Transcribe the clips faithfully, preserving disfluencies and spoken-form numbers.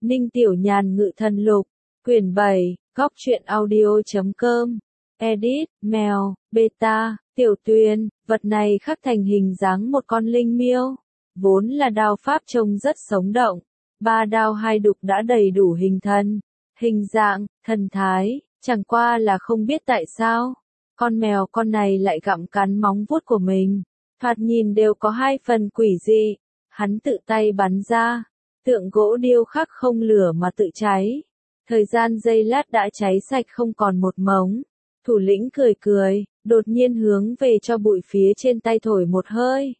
Ninh Tiểu Nhàn Ngự Thần Lục, quyển bảy, góc truyện audio.com, edit, mèo, beta, Tiểu Tuyền, vật này khắc thành hình dáng một con linh miêu, vốn là đao pháp trông rất sống động, ba đao hai đục đã đầy đủ hình thân, hình dạng, thần thái, chẳng qua là không biết tại sao, con mèo con này lại gặm cắn móng vuốt của mình, thoạt nhìn đều có hai phần quỷ dị, hắn tự tay bắn ra. Tượng gỗ điêu khắc không lửa mà tự cháy. Thời gian giây lát đã cháy sạch không còn một mống. Thủ lĩnh cười cười, đột nhiên hướng về cho bụi phía trên tay thổi một hơi.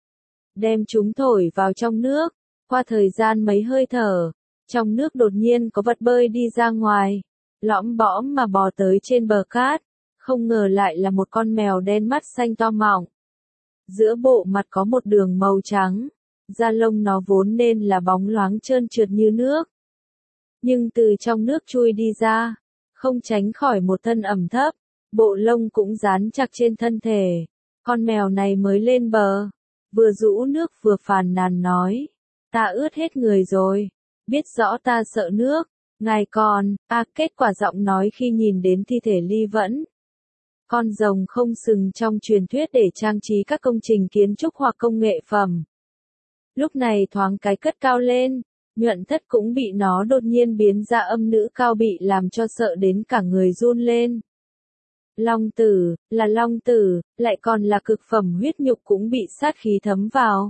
Đem chúng thổi vào trong nước. Qua thời gian mấy hơi thở, trong nước đột nhiên có vật bơi đi ra ngoài. Lõm bõm mà bò tới trên bờ cát. Không ngờ lại là một con mèo đen mắt xanh to mọng. Giữa bộ mặt có một đường màu trắng. Da lông nó vốn nên là bóng loáng trơn trượt như nước. Nhưng từ trong nước chui đi ra, không tránh khỏi một thân ẩm thấp, bộ lông cũng dán chặt trên thân thể. Con mèo này mới lên bờ, vừa rũ nước vừa phàn nàn nói, ta ướt hết người rồi, biết rõ ta sợ nước, ngài còn, a à, kết quả giọng nói khi nhìn đến thi thể Ly Vẫn. Con rồng không sừng trong truyền thuyết để trang trí các công trình kiến trúc hoặc công nghệ phẩm. Lúc này thoáng cái cất cao lên, Nhuận Thất cũng bị nó đột nhiên biến ra âm nữ cao bị làm cho sợ đến cả người run lên. Long tử, là long tử, lại còn là cực phẩm huyết nhục cũng bị sát khí thấm vào.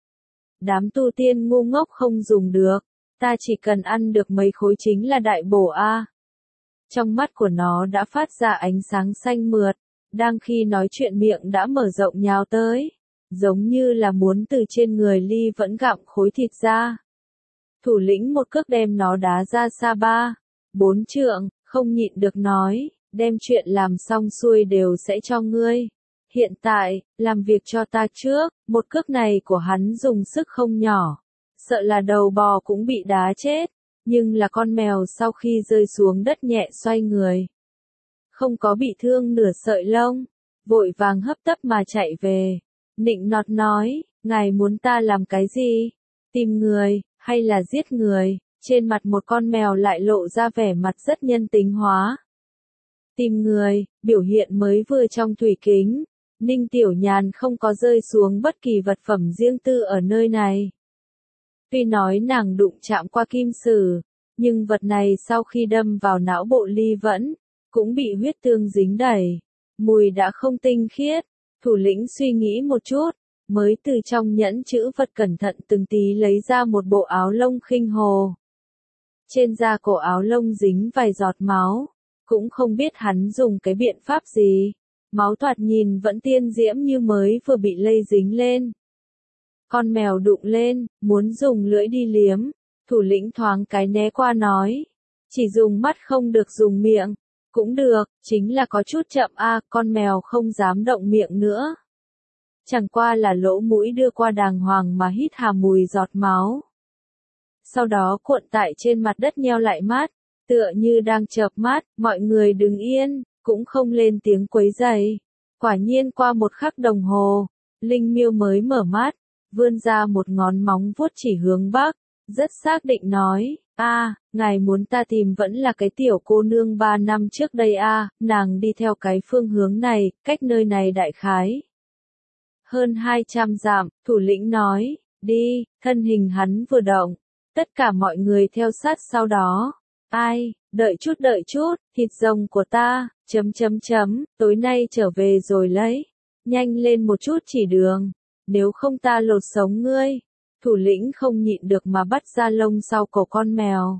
Đám tu tiên ngu ngốc không dùng được, ta chỉ cần ăn được mấy khối chính là đại bổ a. Trong mắt của nó đã phát ra ánh sáng xanh mượt, đang khi nói chuyện miệng đã mở rộng nhào tới. Giống như là muốn từ trên người Ly Vẫn gặm khối thịt ra. Thủ lĩnh một cước đem nó đá ra xa ba, bốn trượng, không nhịn được nói, đem chuyện làm xong xuôi đều sẽ cho ngươi. Hiện tại, làm việc cho ta trước, một cước này của hắn dùng sức không nhỏ. Sợ là đầu bò cũng bị đá chết, nhưng là con mèo sau khi rơi xuống đất nhẹ xoay người. Không có bị thương nửa sợi lông, vội vàng hấp tấp mà chạy về. Nịnh nọt nói, ngài muốn ta làm cái gì? Tìm người, hay là giết người? Trên mặt một con mèo lại lộ ra vẻ mặt rất nhân tính hóa. Tìm người, biểu hiện mới vừa trong thủy kính. Ninh Tiểu Nhàn không có rơi xuống bất kỳ vật phẩm riêng tư ở nơi này. Tuy nói nàng đụng chạm qua kim sử, nhưng vật này sau khi đâm vào não bộ Ly Vẫn, cũng bị huyết tương dính đầy. Mùi đã không tinh khiết. Thủ lĩnh suy nghĩ một chút, mới từ trong nhẫn chữ vật cẩn thận từng tí lấy ra một bộ áo lông khinh hồ. Trên da cổ áo lông dính vài giọt máu, cũng không biết hắn dùng cái biện pháp gì. Máu thoạt nhìn vẫn tiên diễm như mới vừa bị lây dính lên. Con mèo đụng lên, muốn dùng lưỡi đi liếm, thủ lĩnh thoáng cái né qua nói. Chỉ dùng mắt không được dùng miệng. Cũng được, chính là có chút chậm a, à, con mèo không dám động miệng nữa. Chẳng qua là lỗ mũi đưa qua đàng hoàng mà hít hà mùi giọt máu. Sau đó cuộn tại trên mặt đất nheo lại mắt, tựa như đang chợp mắt, mọi người đứng yên, cũng không lên tiếng quấy rầy. Quả nhiên qua một khắc đồng hồ, Linh Miêu mới mở mắt, vươn ra một ngón móng vuốt chỉ hướng bắc, rất xác định nói. A, à, ngài muốn ta tìm vẫn là cái tiểu cô nương ba năm trước đây a, à, nàng đi theo cái phương hướng này, cách nơi này đại khái. Hơn hai trăm dặm, thủ lĩnh nói, đi, thân hình hắn vừa động, tất cả mọi người theo sát sau đó. Ai, đợi chút đợi chút, thịt rồng của ta, chấm chấm chấm, tối nay trở về rồi lấy, nhanh lên một chút chỉ đường, nếu không ta lột sống ngươi. Thủ lĩnh không nhịn được mà bắt ra lông sau cổ con mèo.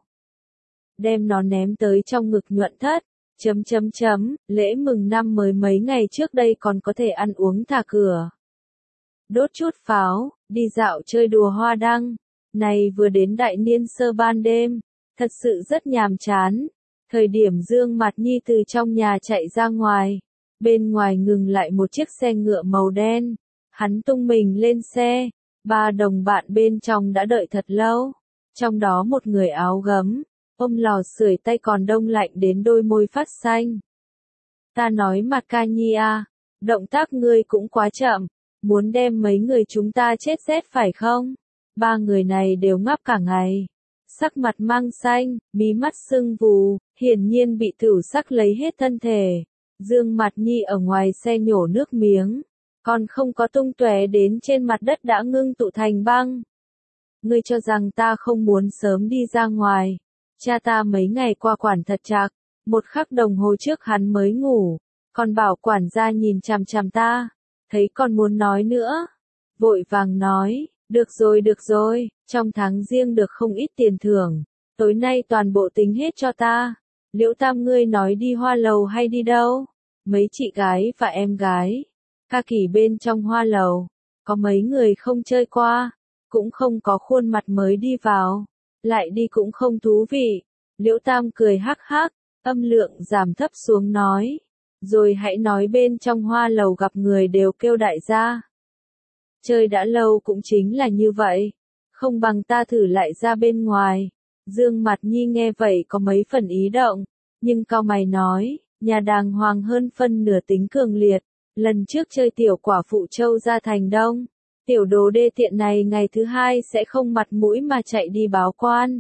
Đem nó ném tới trong ngực Nhuận Thất. Chấm chấm chấm, lễ mừng năm mới mấy ngày trước đây còn có thể ăn uống thả cửa. Đốt chút pháo, đi dạo chơi đùa hoa đăng. Này vừa đến đại niên sơ ban đêm, thật sự rất nhàm chán. Thời điểm Dương Mạt Nhi từ trong nhà chạy ra ngoài. Bên ngoài ngừng lại một chiếc xe ngựa màu đen. Hắn tung mình lên xe. Ba đồng bạn bên trong đã đợi thật lâu, trong đó một người áo gấm, ôm lò sưởi tay còn đông lạnh đến đôi môi phát xanh. Ta nói Mạt Ca Nhi à, động tác ngươi cũng quá chậm, muốn đem mấy người chúng ta chết rét phải không? Ba người này đều ngáp cả ngày, sắc mặt mang xanh, mí mắt sưng vù, hiển nhiên bị tửu sắc lấy hết thân thể. Dương Mạt Nhi ở ngoài xe nhổ nước miếng, còn không có tung tóe đến trên mặt đất đã ngưng tụ thành băng. Ngươi cho rằng ta không muốn sớm đi ra ngoài. Cha ta mấy ngày qua quản thật chặt, một khắc đồng hồ trước hắn mới ngủ, còn bảo quản gia nhìn chằm chằm ta, thấy còn muốn nói nữa. Vội vàng nói, được rồi được rồi, trong tháng riêng được không ít tiền thưởng, tối nay toàn bộ tính hết cho ta. Liễu Tam ngươi nói đi hoa lầu hay đi đâu? Mấy chị gái và em gái, ca kỳ bên trong hoa lầu, có mấy người không chơi qua, cũng không có khuôn mặt mới đi vào, lại đi cũng không thú vị. Liễu Tam cười hắc hắc, âm lượng giảm thấp xuống nói, rồi hãy nói bên trong hoa lầu gặp người đều kêu đại gia. Chơi đã lâu cũng chính là như vậy, không bằng ta thử lại ra bên ngoài. Dương Mạt Nhi nghe vậy có mấy phần ý động, nhưng cau mày nói, nhà đàng hoàng hơn phân nửa tính cường liệt, lần trước chơi tiểu quả phụ Châu ra thành Đông, tiểu đồ đê tiện này ngày thứ hai sẽ không mặt mũi mà chạy đi báo quan.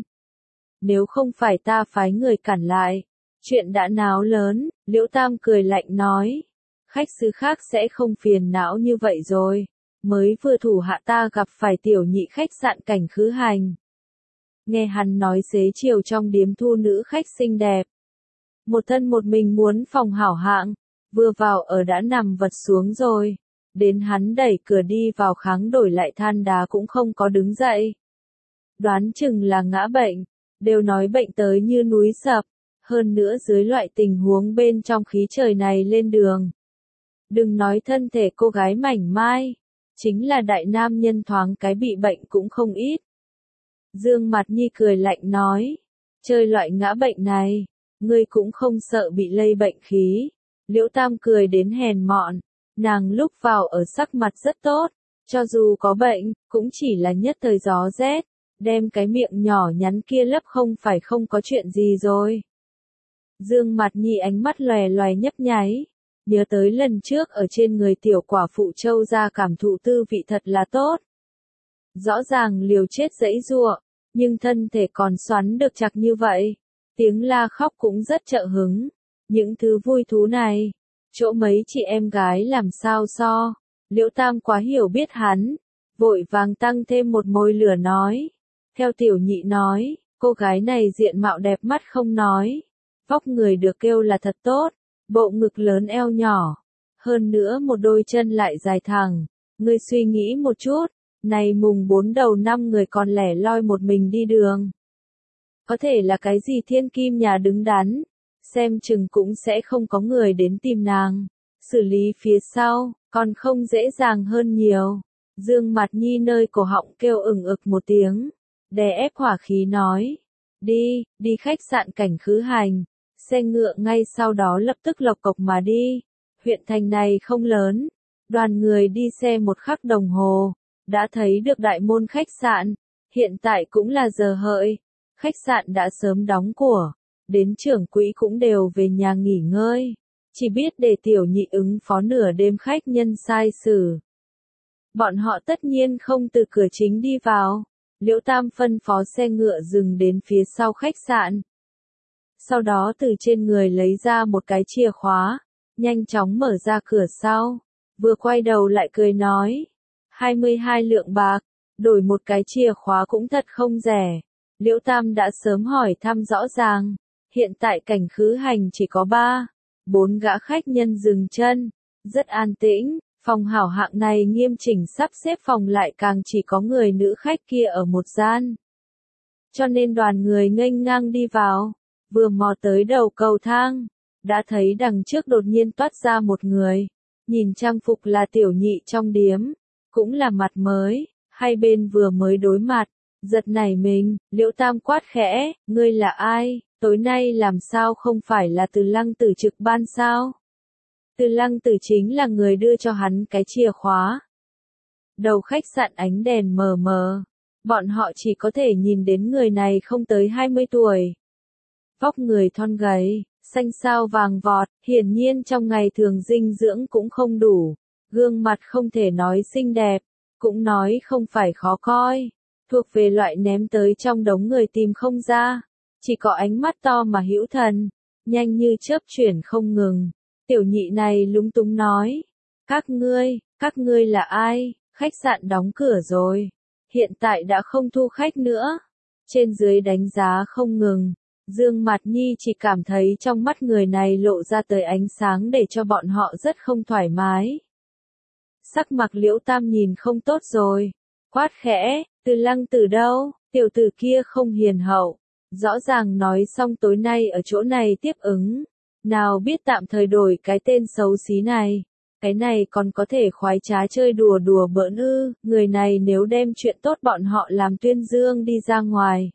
Nếu không phải ta phái người cản lại, chuyện đã náo lớn. Liễu Tam cười lạnh nói, khách xứ khác sẽ không phiền não như vậy rồi, mới vừa thủ hạ ta gặp phải tiểu nhị khách sạn Cảnh Khứ Hành. Nghe hắn nói xế chiều trong điếm thu nữ khách xinh đẹp, một thân một mình muốn phòng hảo hạng, vừa vào ở đã nằm vật xuống rồi, đến hắn đẩy cửa đi vào kháng đổi lại than đá cũng không có đứng dậy. Đoán chừng là ngã bệnh, đều nói bệnh tới như núi sập, hơn nữa dưới loại tình huống bên trong khí trời này lên đường. Đừng nói thân thể cô gái mảnh mai, chính là đại nam nhân thoáng cái bị bệnh cũng không ít. Dương Mạt Nhi cười lạnh nói, chơi loại ngã bệnh này, ngươi cũng không sợ bị lây bệnh khí. Liễu Tam cười đến hèn mọn, nàng lúc vào ở sắc mặt rất tốt, cho dù có bệnh, cũng chỉ là nhất thời gió rét, đem cái miệng nhỏ nhắn kia lấp không phải không có chuyện gì rồi. Dương Mạt Nhi ánh mắt lòe lòe nhấp nháy, nhớ tới lần trước ở trên người tiểu quả phụ Châu ra cảm thụ tư vị thật là tốt. Rõ ràng liều chết giãy giụa, nhưng thân thể còn xoắn được chặt như vậy, tiếng la khóc cũng rất trợ hứng. Những thứ vui thú này, chỗ mấy chị em gái làm sao so. Liễu Tam quá hiểu biết hắn, vội vàng tăng thêm một mồi lửa nói. Theo tiểu nhị nói, cô gái này diện mạo đẹp mắt không nói, vóc người được kêu là thật tốt, bộ ngực lớn eo nhỏ, hơn nữa một đôi chân lại dài thẳng. Ngươi suy nghĩ một chút, này mùng bốn đầu năm người còn lẻ loi một mình đi đường. Có thể là cái gì thiên kim nhà đứng đắn, xem chừng cũng sẽ không có người đến tìm nàng, xử lý phía sau, còn không dễ dàng hơn nhiều. Dương Mạt Nhi nơi cổ họng kêu ửng ực một tiếng, đè ép hỏa khí nói, đi, đi khách sạn Cảnh Khứ Hành. Xe ngựa ngay sau đó lập tức lộc cộc mà đi. Huyện thành này không lớn, đoàn người đi xe một khắc đồng hồ, đã thấy được đại môn khách sạn. Hiện tại cũng là giờ hợi, khách sạn đã sớm đóng cửa, đến trưởng quỹ cũng đều về nhà nghỉ ngơi, chỉ biết để tiểu nhị ứng phó nửa đêm khách nhân sai sử. Bọn họ tất nhiên không từ cửa chính đi vào. Liễu Tam phân phó xe ngựa dừng đến phía sau khách sạn. Sau đó từ trên người lấy ra một cái chìa khóa, nhanh chóng mở ra cửa sau, vừa quay đầu lại cười nói, hai mươi hai lượng bạc, đổi một cái chìa khóa cũng thật không rẻ. Liễu Tam đã sớm hỏi thăm rõ ràng, hiện tại Cảnh Khứ Hành chỉ có ba, bốn gã khách nhân dừng chân, rất an tĩnh, phòng hảo hạng này nghiêm chỉnh sắp xếp phòng lại càng chỉ có người nữ khách kia ở một gian. Cho nên đoàn người nghênh ngang đi vào. Vừa mò tới đầu cầu thang, đã thấy đằng trước đột nhiên toát ra một người, nhìn trang phục là tiểu nhị trong điếm, cũng là mặt mới, hai bên vừa mới đối mặt, giật nảy mình. Liễu Tam quát khẽ, ngươi là ai, tối nay làm sao không phải là Từ Lăng Tử trực ban sao? Từ Lăng Tử chính là người đưa cho hắn cái chìa khóa. Đầu khách sạn ánh đèn mờ mờ, bọn họ chỉ có thể nhìn đến người này không tới hai mươi tuổi. Vóc người thon gầy, xanh xao vàng vọt, hiển nhiên trong ngày thường dinh dưỡng cũng không đủ, gương mặt không thể nói xinh đẹp, cũng nói không phải khó coi, thuộc về loại ném tới trong đống người tìm không ra, chỉ có ánh mắt to mà hữu thần, nhanh như chớp chuyển không ngừng. Tiểu nhị này lúng túng nói, các ngươi, các ngươi là ai, khách sạn đóng cửa rồi, hiện tại đã không thu khách nữa. Trên dưới đánh giá không ngừng, Dương Mạt Nhi chỉ cảm thấy trong mắt người này lộ ra tới ánh sáng để cho bọn họ rất không thoải mái. Sắc mặt Liễu Tam nhìn không tốt rồi, quát khẽ, Từ Lăng từ đâu, tiểu tử kia không hiền hậu, rõ ràng nói xong tối nay ở chỗ này tiếp ứng, nào biết tạm thời đổi cái tên xấu xí này, cái này còn có thể khoái trá chơi đùa đùa bỡn ư, người này nếu đem chuyện tốt bọn họ làm tuyên dương đi ra ngoài,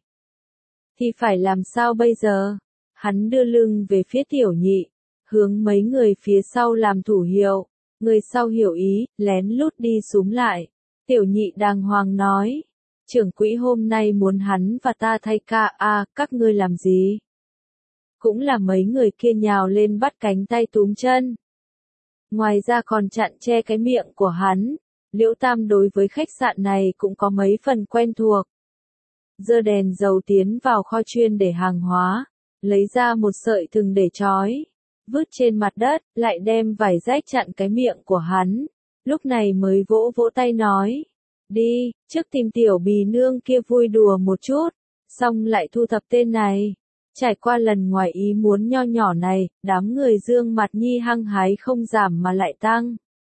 thì phải làm sao bây giờ? Hắn đưa lưng về phía tiểu nhị, hướng mấy người phía sau làm thủ hiệu, người sau hiểu ý, lén lút đi súm lại. Tiểu nhị đàng hoàng nói, trưởng quỹ hôm nay muốn hắn và ta thay ca, a, các ngươi làm gì? Cũng là mấy người kia nhào lên bắt cánh tay túm chân. Ngoài ra còn chặn che cái miệng của hắn, Liễu Tam đối với khách sạn này cũng có mấy phần quen thuộc. Giơ đèn dầu tiến vào kho chuyên để hàng hóa, lấy ra một sợi thừng để trói, vứt trên mặt đất, lại đem vải rách chặn cái miệng của hắn, lúc này mới vỗ vỗ tay nói, đi, trước tìm tiểu bì nương kia vui đùa một chút, xong lại thu thập tên này. Trải qua lần ngoài ý muốn nho nhỏ này, đám người Dương Mạt Nhi hăng hái không giảm mà lại tăng.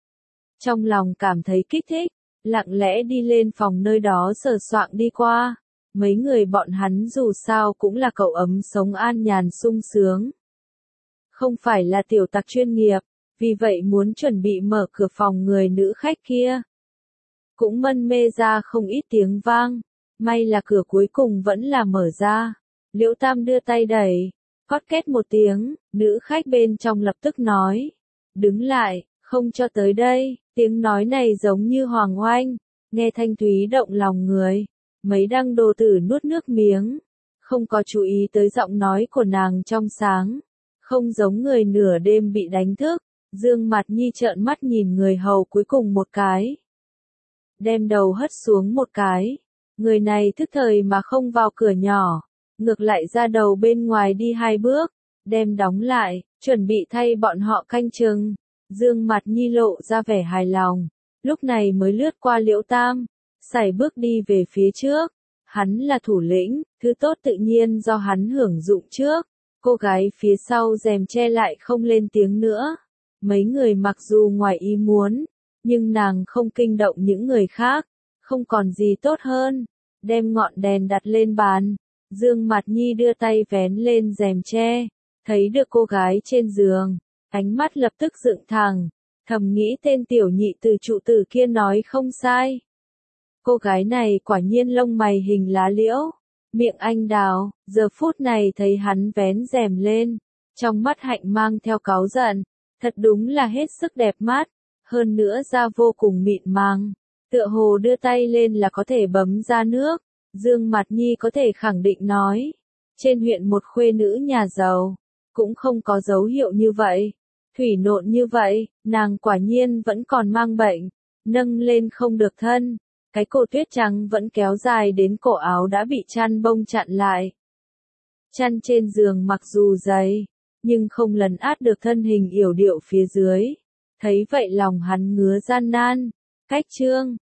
Trong lòng cảm thấy kích thích, lặng lẽ đi lên phòng nơi đó sờ soạng đi qua. Mấy người bọn hắn dù sao cũng là cậu ấm sống an nhàn sung sướng. Không phải là tiểu tặc chuyên nghiệp, vì vậy muốn chuẩn bị mở cửa phòng người nữ khách kia. Cũng mân mê ra không ít tiếng vang, may là cửa cuối cùng vẫn là mở ra. Liễu Tam đưa tay đẩy, cót két một tiếng, nữ khách bên trong lập tức nói, đứng lại, không cho tới đây, tiếng nói này giống như hoàng oanh, nghe thanh thúy động lòng người. Mấy đăng đồ tử nuốt nước miếng, không có chú ý tới giọng nói của nàng trong sáng, không giống người nửa đêm bị đánh thức. Dương Mạt Nhi trợn mắt nhìn người hầu cuối cùng một cái, đem đầu hất xuống một cái, người này thức thời mà không vào cửa nhỏ, ngược lại ra đầu bên ngoài đi hai bước, đem đóng lại, chuẩn bị thay bọn họ canh chừng. Dương Mạt Nhi lộ ra vẻ hài lòng, lúc này mới lướt qua Liễu Tam, sải bước đi về phía trước. Hắn là thủ lĩnh, thứ tốt tự nhiên do hắn hưởng dụng trước. Cô gái phía sau rèm che lại không lên tiếng nữa. Mấy người mặc dù ngoài ý muốn, nhưng nàng không kinh động những người khác, không còn gì tốt hơn. Đem ngọn đèn đặt lên bàn, Dương Mạt Nhi đưa tay vén lên rèm che, thấy được cô gái trên giường, ánh mắt lập tức dựng thẳng, thầm nghĩ tên tiểu nhị từ trụ tử kia nói không sai. Cô gái này quả nhiên lông mày hình lá liễu, miệng anh đào, giờ phút này thấy hắn vén rèm lên, trong mắt hạnh mang theo cáu giận, thật đúng là hết sức đẹp mắt, hơn nữa da vô cùng mịn màng, tựa hồ đưa tay lên là có thể bấm ra nước. Dương Mạt Nhi có thể khẳng định nói, trên huyện một khuê nữ nhà giàu, cũng không có dấu hiệu như vậy, thủy nộn như vậy, nàng quả nhiên vẫn còn mang bệnh, nâng lên không được thân. Cái cổ tuyết trắng vẫn kéo dài đến cổ áo đã bị chăn bông chặn lại. Chăn trên giường mặc dù dày, nhưng không lấn át được thân hình yểu điệu phía dưới. Thấy vậy lòng hắn ngứa gian nan. Cách chương